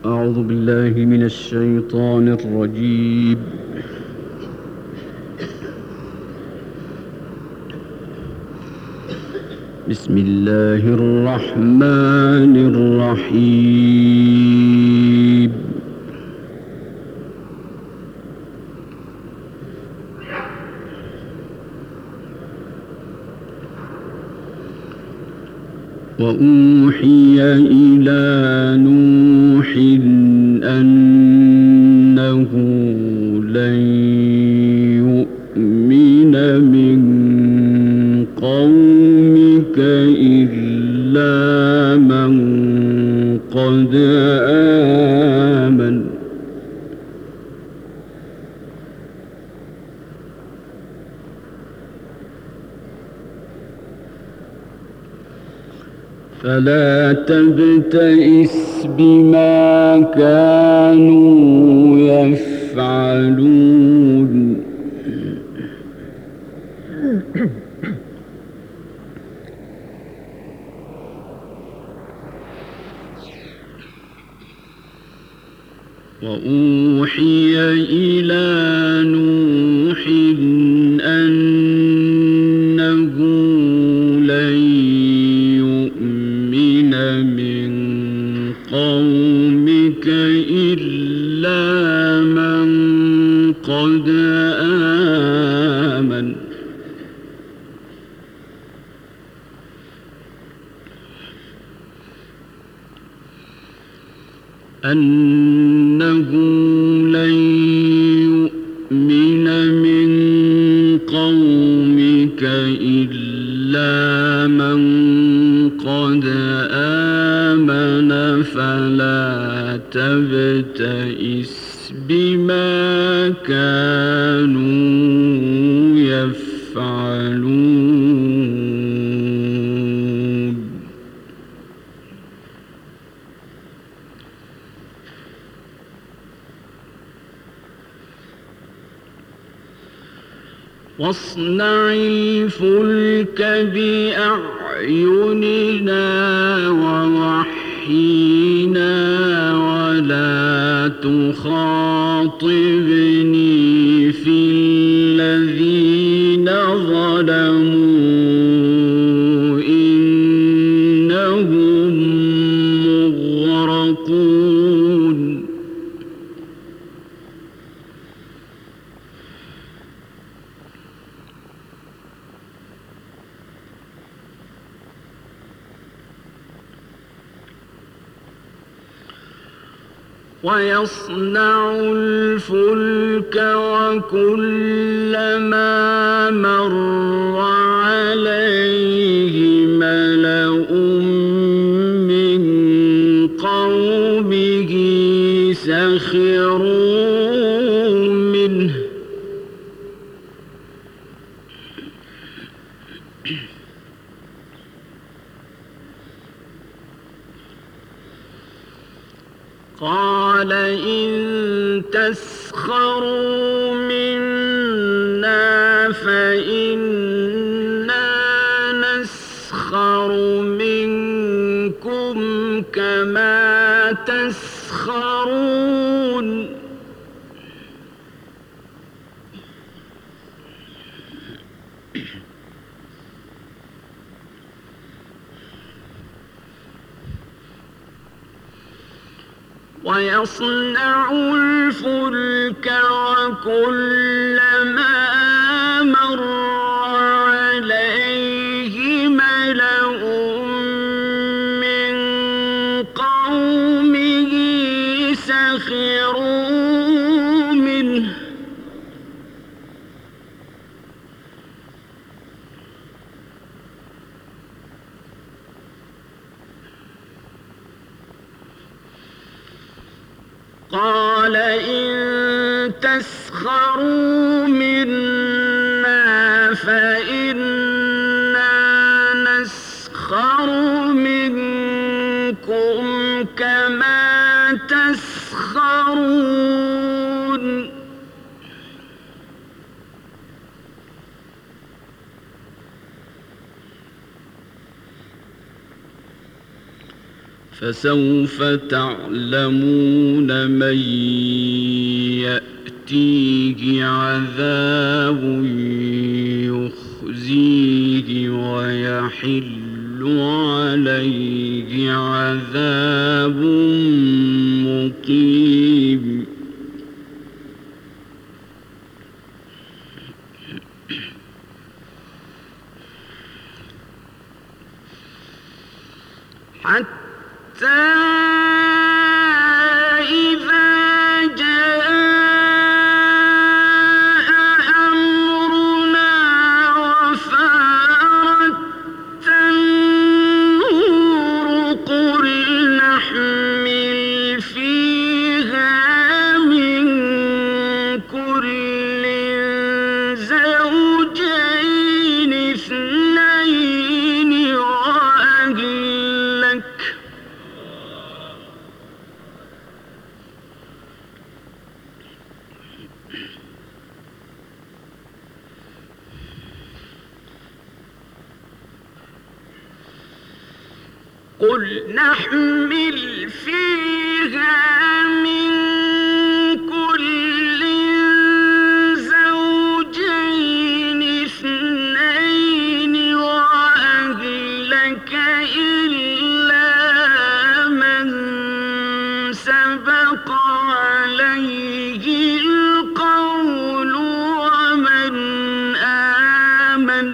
أعوذ بالله من الشيطان الرجيم. بسم الله الرحمن الرحيم. وأوحي إلى نوح أنه لن يؤمن من قومك إلا من قد آمن فلا تبتئس بما كانوا يفعلون. وأوحي إلى نوح أنه لن يؤمن من قومك إلا من قد آمن أنه لن يؤمن من قومك إلا من قد آمن فلا تبتئس بما كانوا يفعلون. واصنع الفلك بأعيننا ووحينا ولا تخاطبني في الذين ظلموا إنهم مغرقون. ويصنع الفلك وكلما مر عليه ملأ من قومه سخروا منه قال إن تسخروا منا فإنا نسخر منكم كما تسخرون. ويصنع الفلك وكلما مر عليه ملأ من قومه سخروا منه قال إن تسخروا منا فإنا نسخر منكم كما تسخرون. فسوف تعلمون من يأتيه عذاب يخزيه ويحل عليه عذاب مقيم. حتى إذا جاء أمرنا وفارت النور قل نحمل فيها من كل زوجين اثنين وأهلك قل نحمل فيها من كل زوجين اثنين وأهلك إلا من سبق عليه القول ومن آمن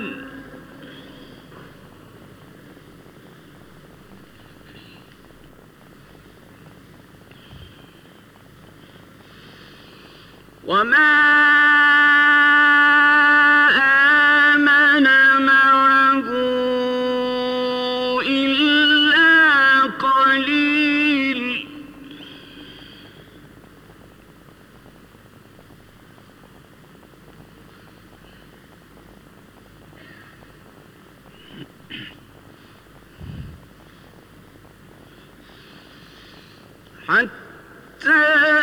وما آمن معه إلا قليل. حتى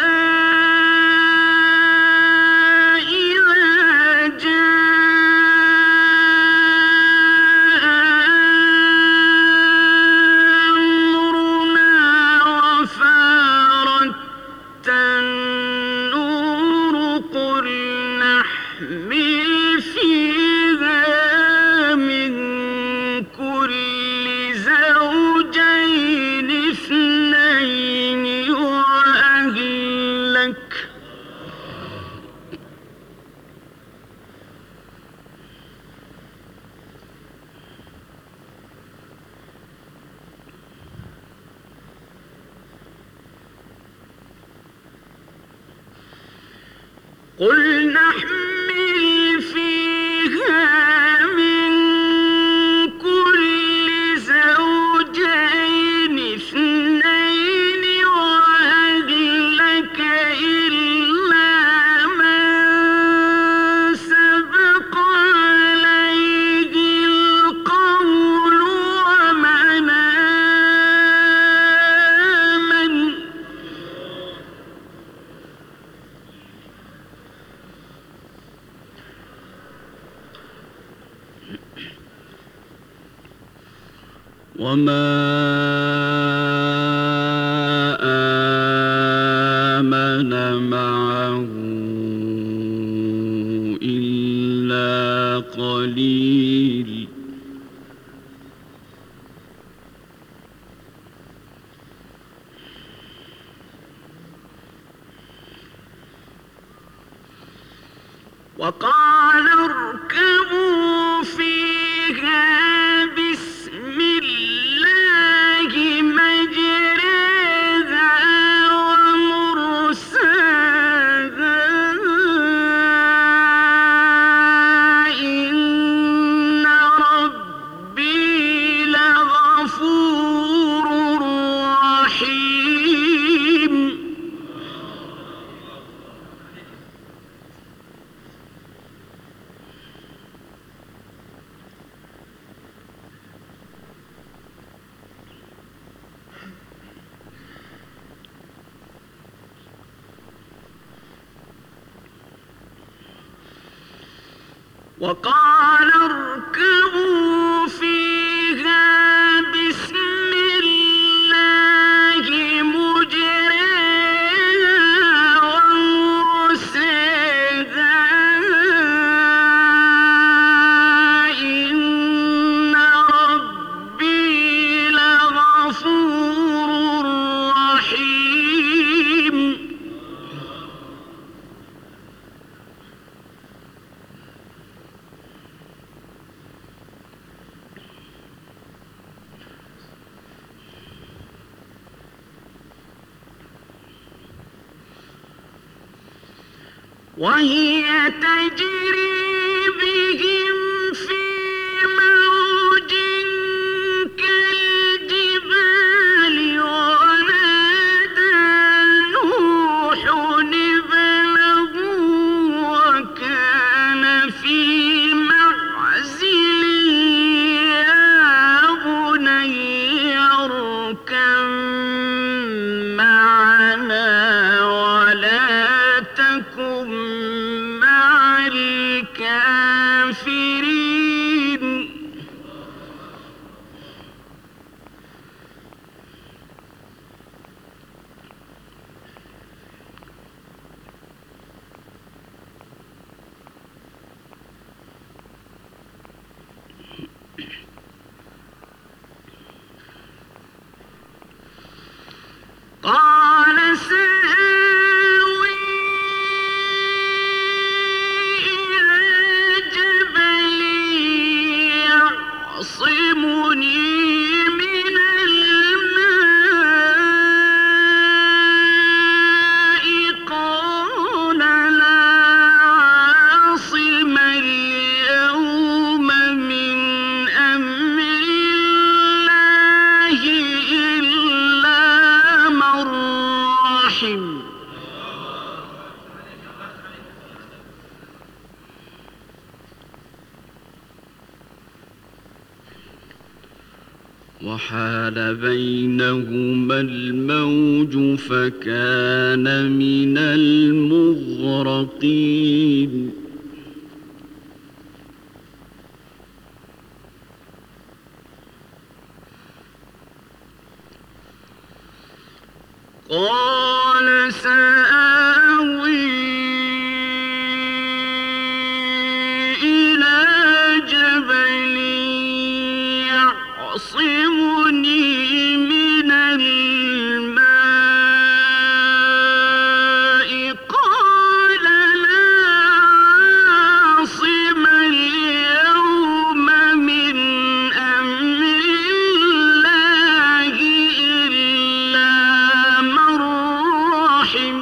قل نحمل فيها من كل زوجين اثنين وأهلك إلا من سبق عليه القول ومن آمن وما آمن معه إلا قليل. وقال اركبوا فيها بسم الله مجريها ومرساها إن ربي لغفور رحيم. وقال اركبوا فيها بسم الله وهي تجري بهم في موج كالجبال ونادى نوح ابنه وكان في معزل يا بني اركب معنا ولا تكن مع الكافرين. قال سآوي إلى جبل يعصمني من الماء قال لا عاصم اليوم من أمر الله إلا من رحم. وحال بينهما الموج فكان من المغرقين. قال سآوي إلى جبل يعصمني من الماء قال لا عاصم اليوم من أمر الله إلا من رحم.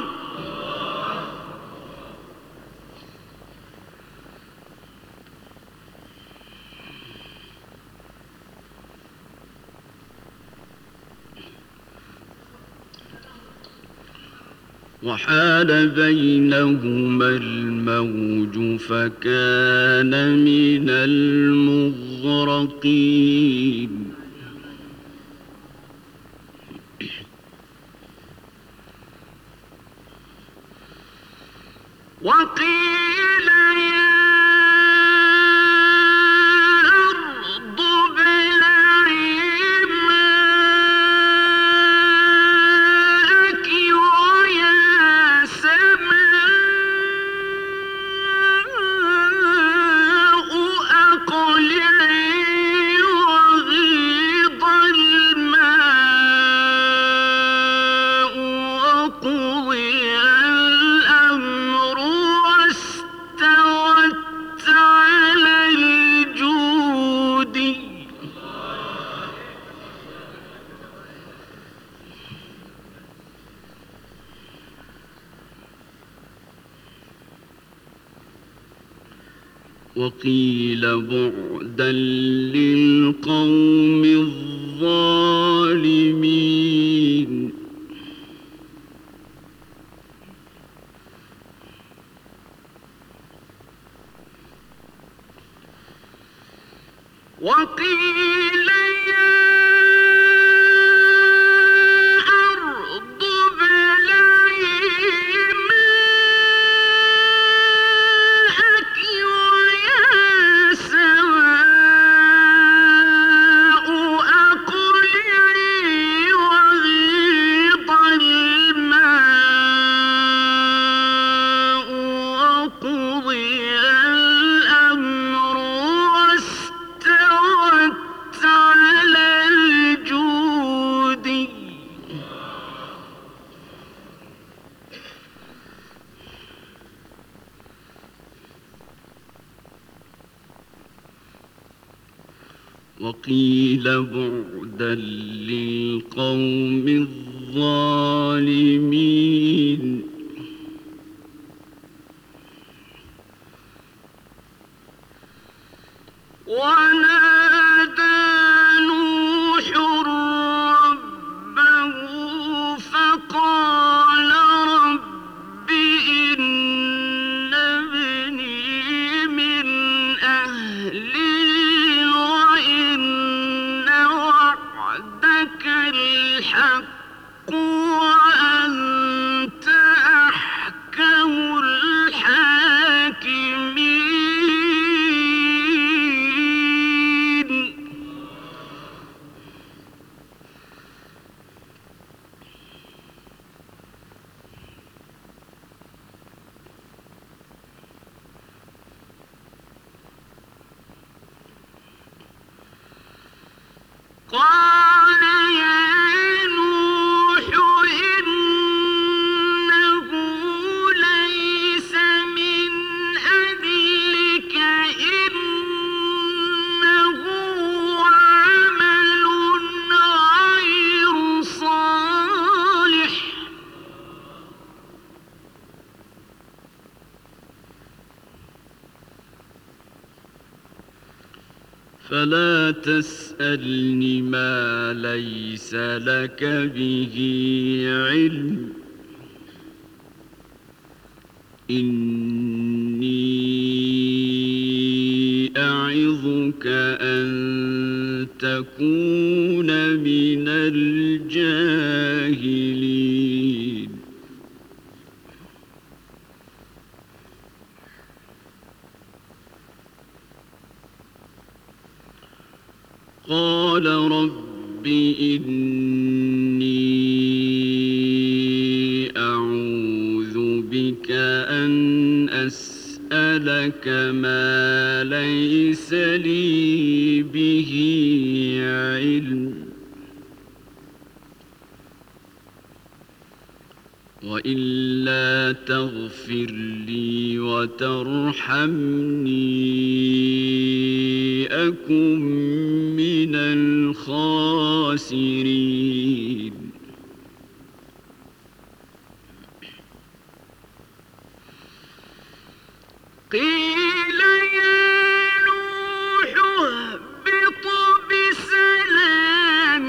وحال بينهما الموج فكان من المغرقين. وقيل يا أرض ابلعي ماءك ويا سماء أقلعي وغيض الماء وقضي الأمر واستوت على الجود. وقيل بعدا للقوم الظالمين. وقيل يا أرض ابلعي ماءك ويا سماء أقلعي وغيض الماء وقضي الأمر واستوت على الجود. وقيل بعدا للقوم الظالمين. ونادى نوح ربه فقال رب إن ابني من أهلي وإن وعدك الحق وأنت أحكم الحاكمين. قال يا نوح إنه ليس من أهلك إنه عمل غير صالح فلا تسألني ما ليس لك به علم إني أعظك أن تكون من الجاهلين. قال رب إني أعوذ بك أن أسألك ما ليس لي به علم وإلا تغفر لي وترحمني أكن من الخاسرين. قيل يا نوح اهبط بسلام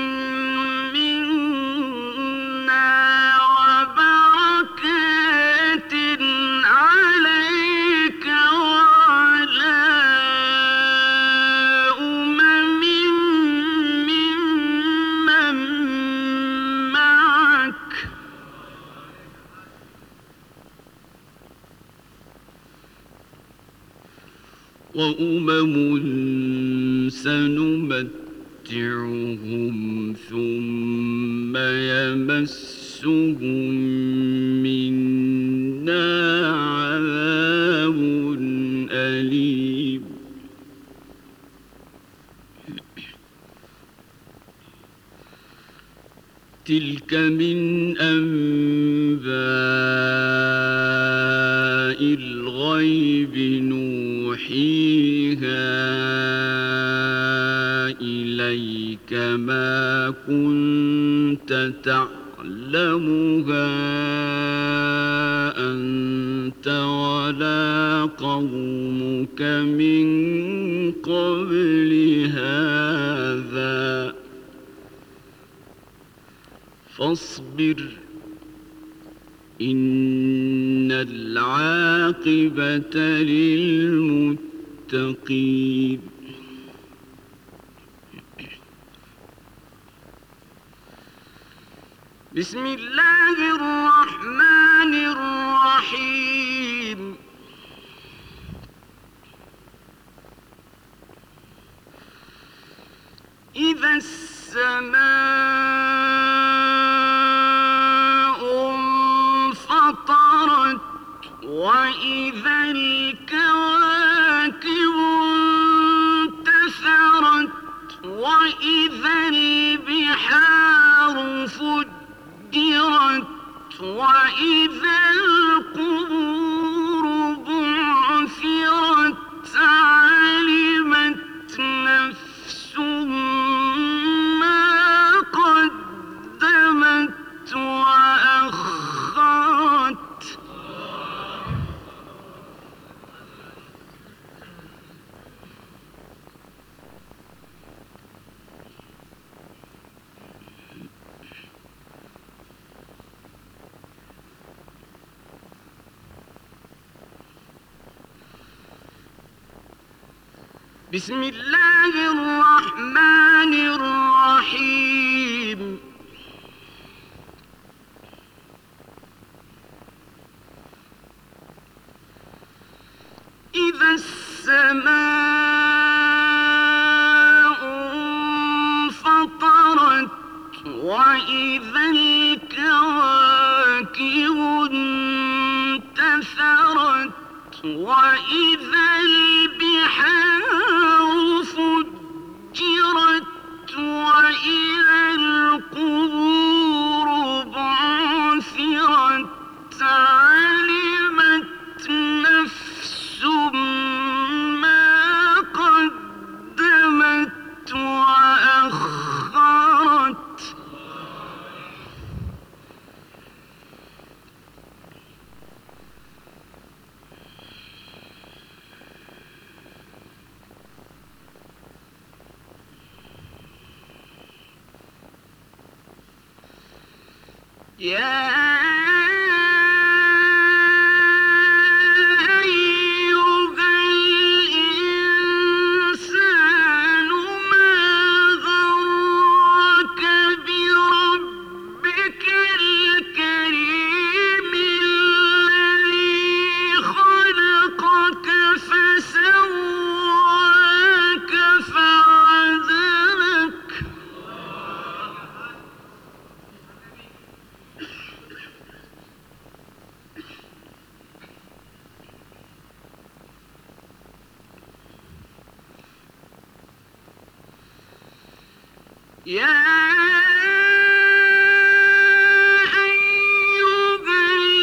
منا وبركات عليك وعلى أمم ممن معك وأمم سنمتعهم ثم يمسهم منا عذاب أليم. تلك من أنباء الغيب نوحيها إليك ما كنت تعلمها أنت ولا قومك من قبل هذا فاصبر إن العاقبة للمتقين. بسم الله الرحمن الرحيم. إذا السماء انفطرت وإذا الكواكب انتثرت وإذا البحار فجرت وإذا القبور بعثرت علمت نفس ما قدمت وأخرت. بسم الله الرحمن الرحيم إذا السماء انفطرت وإذا الكواكب انتثرت وإذا البحار فجرت وإذا القبور بعثرت علمت نفس ما قدمت وأخرت يا أيها الإنسان ما غرك بربك الكريم الذي خلقك فسواك فعدلك يا أيها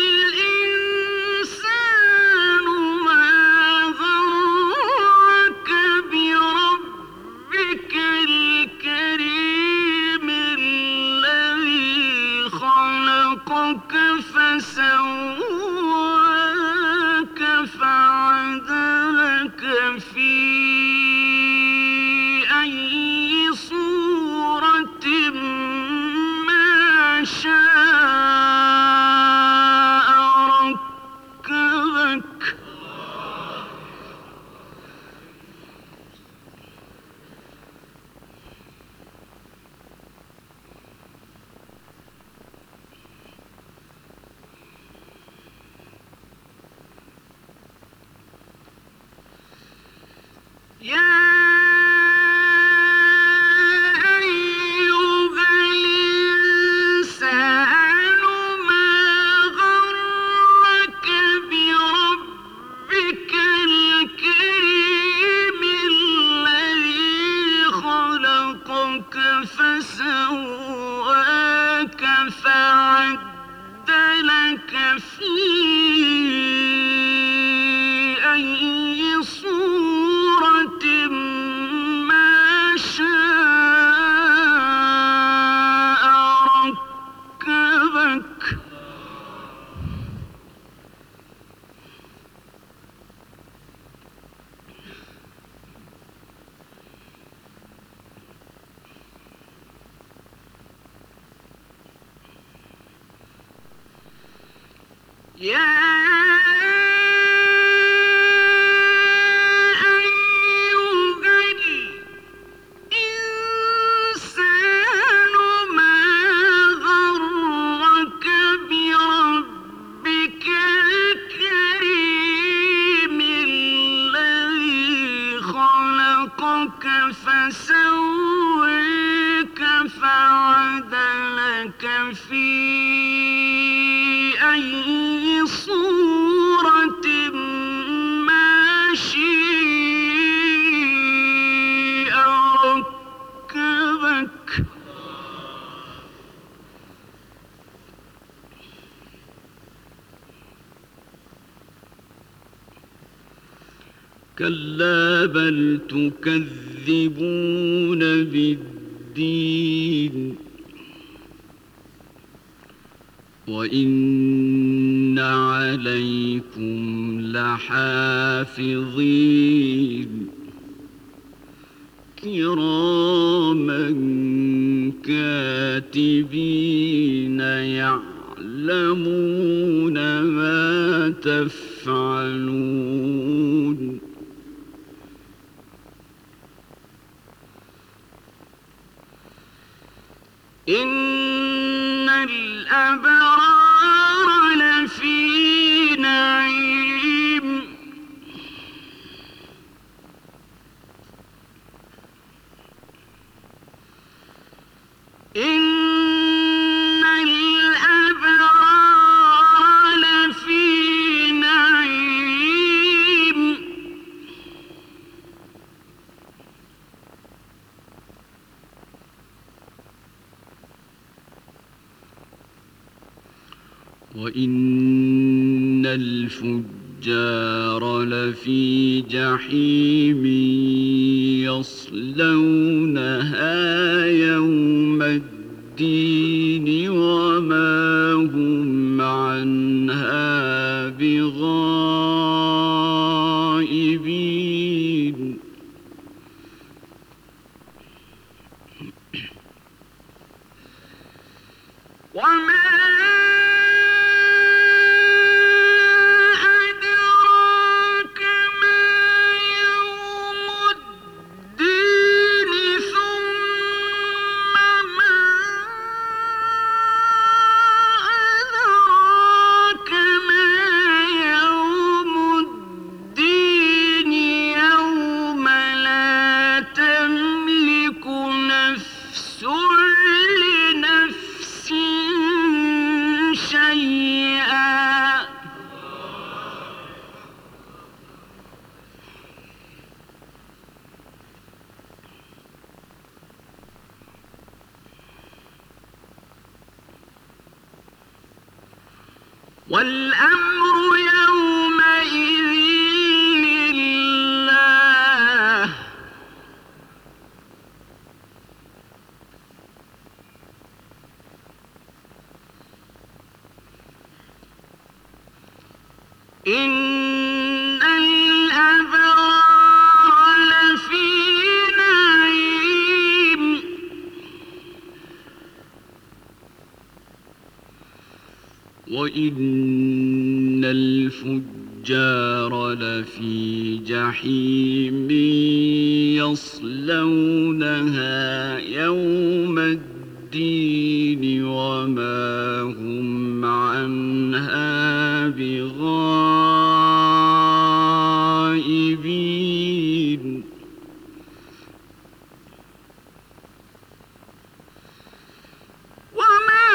الإنسان ما غرك بربك الكريم الذي خلقك فسواك فعدلك في أي صورة ما شاء ركبك يا أيها الإنسان ما غرك بربك الكريم الذي خلقك فسواك فعدلك في أي صورة ما شاء ركبك يا أيها الإنسان ما غرك بربك الكريم الذي خلقك فسواك فعدلك في أي صورة ما شاء ركبك كلا بل تكذبون بالدين وإن عليكم لحافظين كراما كاتبين يعلمون ما تفعلون إن الأبرار لفي نعيم إن الأبرار لفي نعيم وإن الفجار لفي جحيم يصلونها يوم الدين وما هم عنها بغائبين وما أدراك ما يوم الدين ثم ما أدراك ما يوم الدين يوم لا تملك نفس لنفس شيئا والأمر يومئذ لله إن الأبرار لفي نعيم وإن الفجار لفي جحيم يصلونها يوم الدين وما هم عنها بغائبين وما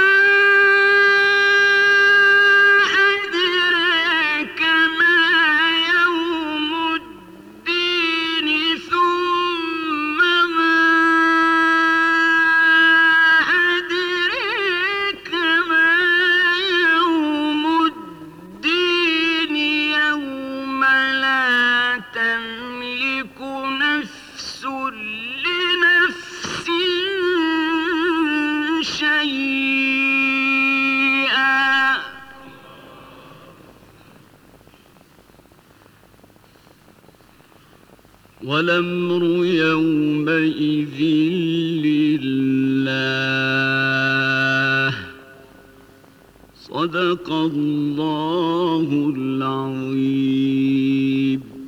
أدراك ما يوم الدين ثم ما أدراك ما يوم الدين يوم لا تملك نفس لنفس شيئا والأمر يومئذ لله صدق الله العظيم.